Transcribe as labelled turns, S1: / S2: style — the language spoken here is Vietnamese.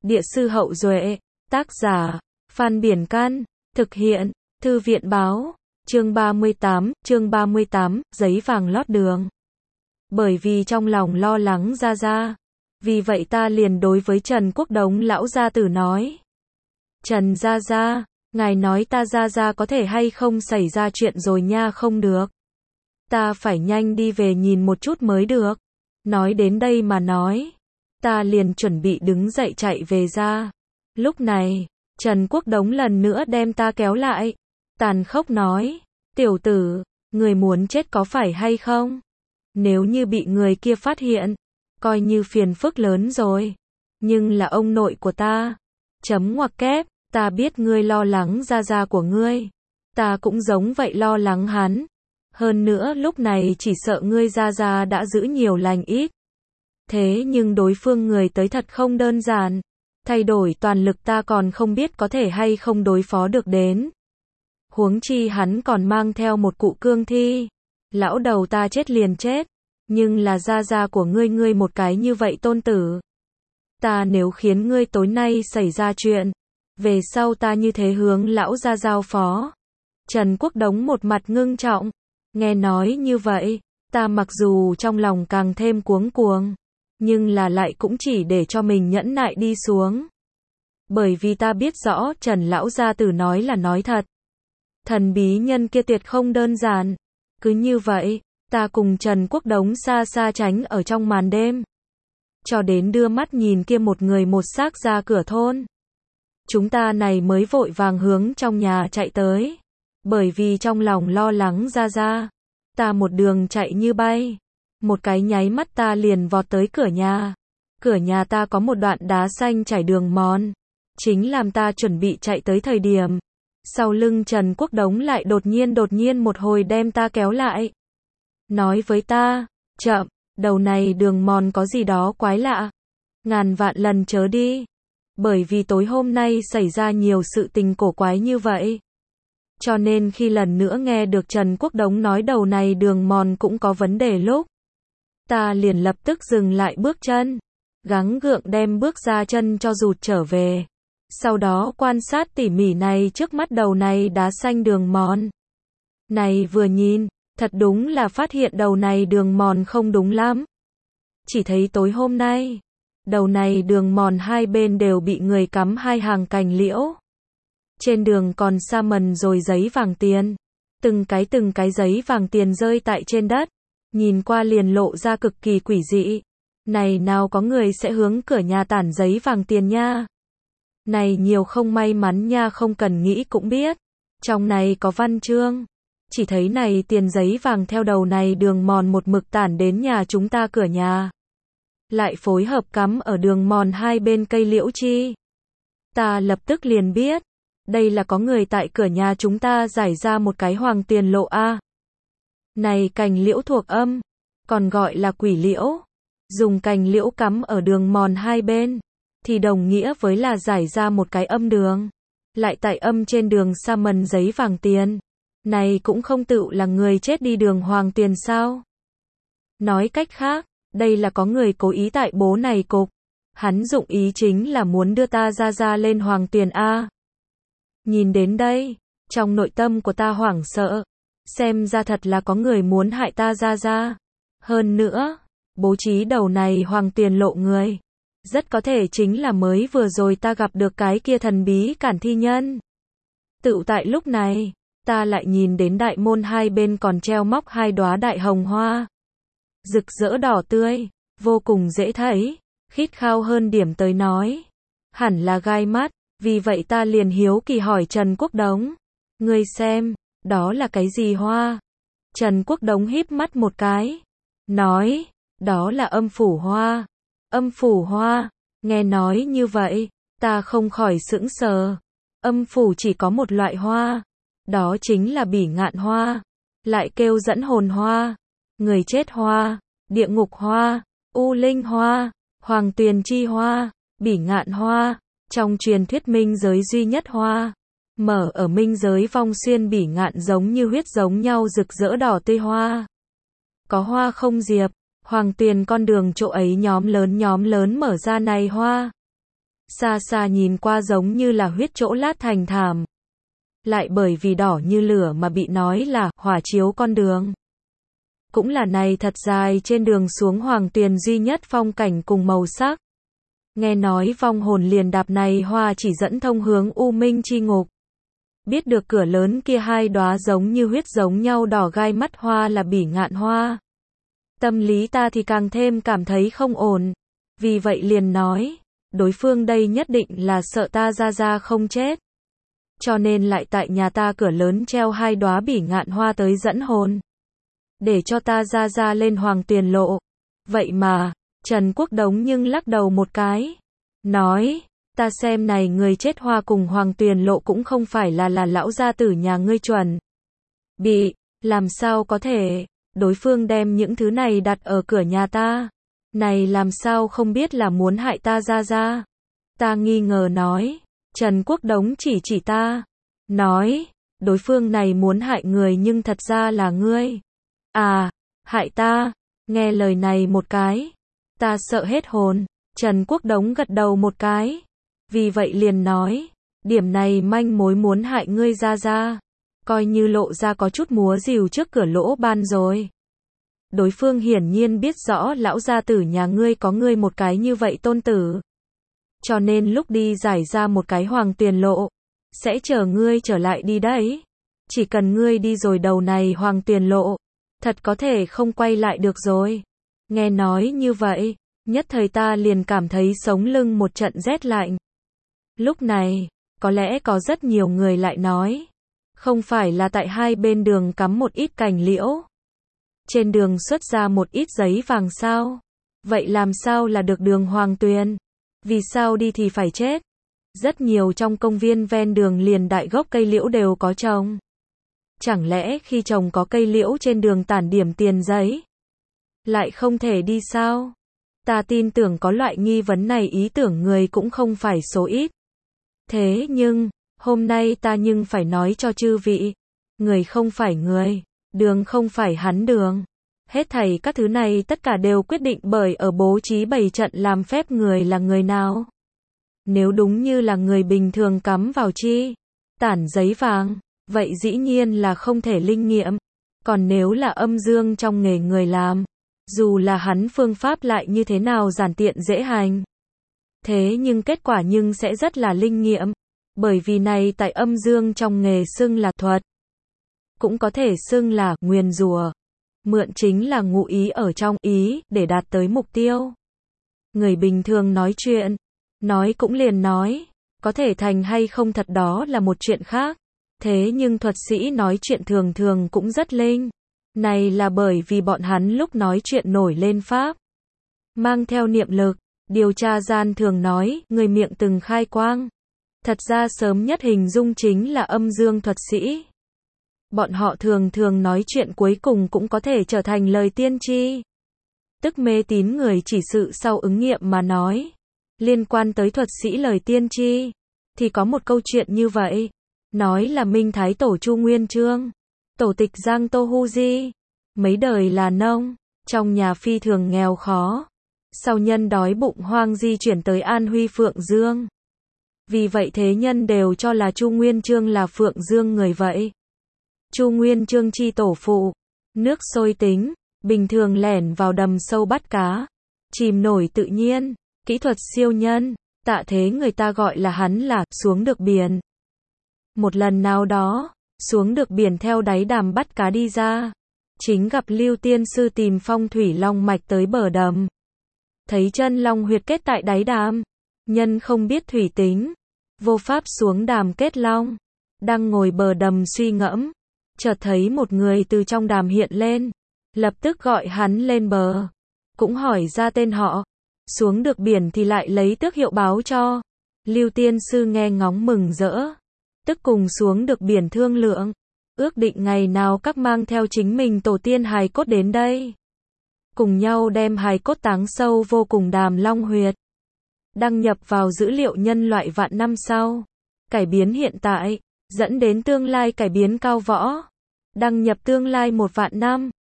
S1: Địa sư Hậu Duệ, tác giả, Phan Biển Can, thực hiện, Thư viện Báo, chương 38, giấy vàng lót đường. Bởi vì trong lòng lo lắng Gia Gia, vì vậy ta liền đối với Trần Quốc Đống lão gia tử nói. Trần Gia Gia, ngài nói ta Gia Gia có thể hay không xảy ra chuyện rồi nha, không được. Ta phải nhanh đi về nhìn một chút mới được. Nói đến đây mà nói, ta liền chuẩn bị đứng dậy chạy về ra. Lúc này, Trần Quốc Đống lần nữa đem ta kéo lại, tàn khốc nói, tiểu tử, người muốn chết có phải hay không? Nếu như bị người kia phát hiện, coi như phiền phức lớn rồi. Nhưng là ông nội của ta. Chấm ngoặc kép, ta biết ngươi lo lắng Gia Gia của ngươi. Ta cũng giống vậy lo lắng hắn. Hơn nữa lúc này chỉ sợ ngươi Gia Gia đã giữ nhiều lành ít. Thế nhưng đối phương người tới thật không đơn giản. Thay đổi toàn lực ta còn không biết có thể hay không đối phó được đến. Huống chi hắn còn mang theo một cụ cương thi. Lão đầu ta chết liền chết. Nhưng là Gia Gia của ngươi một cái như vậy tôn tử. Ta nếu khiến ngươi tối nay xảy ra chuyện, về sau ta như thế hướng lão gia giao phó. Trần Quốc Đống một mặt ngưng trọng. Nghe nói như vậy, ta mặc dù trong lòng càng thêm cuống cuồng, nhưng là lại cũng chỉ để cho mình nhẫn nại đi xuống. Bởi vì ta biết rõ Trần lão gia tử nói là nói thật. Thần bí nhân kia tuyệt không đơn giản. Cứ như vậy, ta cùng Trần Quốc Đống xa xa tránh ở trong màn đêm. Cho đến đưa mắt nhìn kia một người một xác ra cửa thôn. Chúng ta này mới vội vàng hướng trong nhà chạy tới. Bởi vì trong lòng lo lắng Gia Gia. Ta một đường chạy như bay. Một cái nháy mắt ta liền vọt tới cửa nhà. Cửa nhà ta có một đoạn đá xanh trải đường mòn. Chính làm ta chuẩn bị chạy tới thời điểm. Sau lưng Trần Quốc Đống lại đột nhiên một hồi đem ta kéo lại. Nói với ta, chậm, đầu này đường mòn có gì đó quái lạ. Ngàn vạn lần chớ đi. Bởi vì tối hôm nay xảy ra nhiều sự tình cổ quái như vậy. Cho nên khi lần nữa nghe được Trần Quốc Đống nói đầu này đường mòn cũng có vấn đề lúc. Ta liền lập tức dừng lại bước chân. Gắng gượng đem bước ra chân cho rụt trở về. Sau đó quan sát tỉ mỉ này trước mắt đầu này đá xanh đường mòn. Này vừa nhìn, thật đúng là phát hiện đầu này đường mòn không đúng lắm. Chỉ thấy tối hôm nay, đầu này đường mòn hai bên đều bị người cắm hai hàng cành liễu. Trên đường còn sa mần rồi giấy vàng tiền. Từng cái giấy vàng tiền rơi tại trên đất. Nhìn qua liền lộ ra cực kỳ quỷ dị. Này nào có người sẽ hướng cửa nhà tản giấy vàng tiền nha. Này nhiều không may mắn nha, không cần nghĩ cũng biết. Trong này có văn chương. Chỉ thấy này tiền giấy vàng theo đầu này đường mòn một mực tản đến nhà chúng ta cửa nhà. Lại phối hợp cắm ở đường mòn hai bên cây liễu chi. Ta lập tức liền biết. Đây là có người tại cửa nhà chúng ta giải ra một cái hoàng tiền lộ a. Này cành liễu thuộc âm. Còn gọi là quỷ liễu. Dùng cành liễu cắm ở đường mòn hai bên. Thì đồng nghĩa với là giải ra một cái âm đường. Lại tại âm trên đường sa mần giấy vàng tiền. Này cũng không tựu là người chết đi đường hoàng tiền sao? Nói cách khác, đây là có người cố ý tại bố này cục. Hắn dụng ý chính là muốn đưa ta ra lên hoàng tiền a. Nhìn đến đây, trong nội tâm của ta hoảng sợ. Xem ra thật là có người muốn hại ta ra. Hơn nữa, bố trí đầu này hoàng tiền lộ người. Rất có thể chính là mới vừa rồi ta gặp được cái kia thần bí cản thi nhân. Tựu tại lúc này, ta lại nhìn đến đại môn hai bên còn treo móc hai đóa đại hồng hoa. Rực rỡ đỏ tươi, vô cùng dễ thấy, khít khao hơn điểm tới nói. Hẳn là gai mắt, vì vậy ta liền hiếu kỳ hỏi Trần Quốc Đống. Ngươi xem, đó là cái gì hoa? Trần Quốc Đống híp mắt một cái. Nói, đó là âm phủ hoa. Âm phủ hoa, nghe nói như vậy, ta không khỏi sững sờ. Âm phủ chỉ có một loại hoa. Đó chính là bỉ ngạn hoa. Lại kêu dẫn hồn hoa. Người chết hoa. Địa ngục hoa. U linh hoa. Hoàng tuyền chi hoa. Bỉ ngạn hoa. Trong truyền thuyết minh giới duy nhất hoa. Mở ở minh giới vong xuyên bỉ ngạn giống như huyết giống nhau rực rỡ đỏ tươi hoa. Có hoa không diệp. Hoàng tuyền con đường chỗ ấy nhóm lớn mở ra này hoa. xa xa nhìn qua giống như là huyết chỗ lát thành thảm. Lại bởi vì đỏ như lửa mà bị nói là hỏa chiếu con đường. Cũng là này thật dài trên đường xuống Hoàng Tuyền duy nhất phong cảnh cùng màu sắc. Nghe nói vong hồn liền đạp này hoa chỉ dẫn thông hướng U Minh chi ngục. Biết được cửa lớn kia hai đóa giống như huyết giống nhau đỏ gai mắt hoa là bỉ ngạn hoa. Tâm lý ta thì càng thêm cảm thấy không ổn. Vì vậy liền nói, đối phương đây nhất định là sợ ta ra không chết. Cho nên lại tại nhà ta cửa lớn treo hai đóa bỉ ngạn hoa tới dẫn hồn. Để cho ta ra lên Hoàng Tuyền lộ. Vậy mà, Trần Quốc Đống nhưng lắc đầu một cái. Nói, ta xem này người chết hoa cùng Hoàng Tuyền lộ cũng không phải là lão gia tử nhà ngươi chuẩn. Bị, làm sao có thể, đối phương đem những thứ này đặt ở cửa nhà ta. Này làm sao không biết là muốn hại ta ra. Ta nghi ngờ nói, Trần Quốc Đống chỉ ta. Nói, đối phương này muốn hại người nhưng thật ra là ngươi. À, hại ta, nghe lời này một cái. Ta sợ hết hồn, Trần Quốc Đống gật đầu một cái. Vì vậy liền nói, điểm này manh mối muốn hại ngươi ra. Coi như lộ ra có chút múa rìu trước cửa lỗ ban rồi. Đối phương hiển nhiên biết rõ lão gia tử nhà ngươi có ngươi một cái như vậy tôn tử. Cho nên lúc đi giải ra một cái Hoàng Tuyền lộ, sẽ chờ ngươi trở lại đi đấy. Chỉ cần ngươi đi rồi đầu này Hoàng Tuyền lộ, thật có thể không quay lại được rồi. Nghe nói như vậy, nhất thời ta liền cảm thấy sống lưng một trận rét lạnh. Lúc này, có lẽ có rất nhiều người lại nói, không phải là tại hai bên đường cắm một ít cành liễu. Trên đường xuất ra một ít giấy vàng sao? Vậy làm sao là được đường Hoàng Tuyền? Vì sao đi thì phải chết? Rất nhiều trong công viên ven đường liền đại gốc cây liễu đều có trồng. Chẳng lẽ khi trồng có cây liễu trên đường tản điểm tiền giấy, lại không thể đi sao? Ta tin tưởng có loại nghi vấn này ý tưởng người cũng không phải số ít. Thế nhưng, hôm nay ta nhưng phải nói cho chư vị, người không phải người, đường không phải hắn đường. Hết thảy các thứ này tất cả đều quyết định bởi ở bố trí bày trận làm phép người là người nào. Nếu đúng như là người bình thường cắm vào chi tản giấy vàng, vậy dĩ nhiên là không thể linh nghiệm. Còn nếu là âm dương trong nghề người làm, dù là hắn phương pháp lại như thế nào giản tiện dễ hành, thế nhưng kết quả nhưng sẽ rất là linh nghiệm. Bởi vì này tại âm dương trong nghề xưng là thuật, cũng có thể xưng là nguyền rủa. Mượn chính là ngụ ý ở trong ý để đạt tới mục tiêu. Người bình thường nói chuyện, nói cũng liền nói, có thể thành hay không thật đó là một chuyện khác. Thế nhưng thuật sĩ nói chuyện thường thường cũng rất linh. Này là bởi vì bọn hắn lúc nói chuyện nổi lên pháp, mang theo niệm lực. Điều tra gian thường nói, người miệng từng khai quang. Thật ra sớm nhất hình dung chính là âm dương thuật sĩ. Bọn họ thường thường nói chuyện cuối cùng cũng có thể trở thành lời tiên tri. Tức mê tín người chỉ sự sau ứng nghiệm mà nói. Liên quan tới thuật sĩ lời tiên tri, thì có một câu chuyện như vậy. Nói là Minh Thái Tổ Chu Nguyên Chương, Tổ tịch Giang Tô Hu Di, mấy đời là nông, trong nhà phi thường nghèo khó. Sau nhân đói bụng hoang di chuyển tới An Huy Phượng Dương. Vì vậy thế nhân đều cho là Chu Nguyên Chương là Phượng Dương người vậy. Chu Nguyên Chương chi tổ phụ, nước sôi tính, bình thường lẻn vào đầm sâu bắt cá, chìm nổi tự nhiên, kỹ thuật siêu nhân, tạ thế người ta gọi là hắn là xuống được biển. Một lần nào đó, xuống được biển theo đáy đàm bắt cá đi ra, chính gặp Lưu Tiên Sư tìm phong thủy long mạch tới bờ đầm. Thấy chân long huyệt kết tại đáy đàm, nhân không biết thủy tính, vô pháp xuống đàm kết long, đang ngồi bờ đầm suy ngẫm, chợt thấy một người từ trong đàm hiện lên, lập tức gọi hắn lên bờ, cũng hỏi ra tên họ, xuống được biển thì lại lấy tước hiệu báo cho. Lưu Tiên Sư nghe ngóng mừng rỡ, tức cùng xuống được biển thương lượng, ước định ngày nào các mang theo chính mình tổ tiên hài cốt đến đây, cùng nhau đem hài cốt táng sâu vô cùng đàm long huyệt, đăng nhập vào dữ liệu nhân loại vạn năm sau, cải biến hiện tại, dẫn đến tương lai cải biến cao võ, đăng nhập tương lai 1 vạn năm.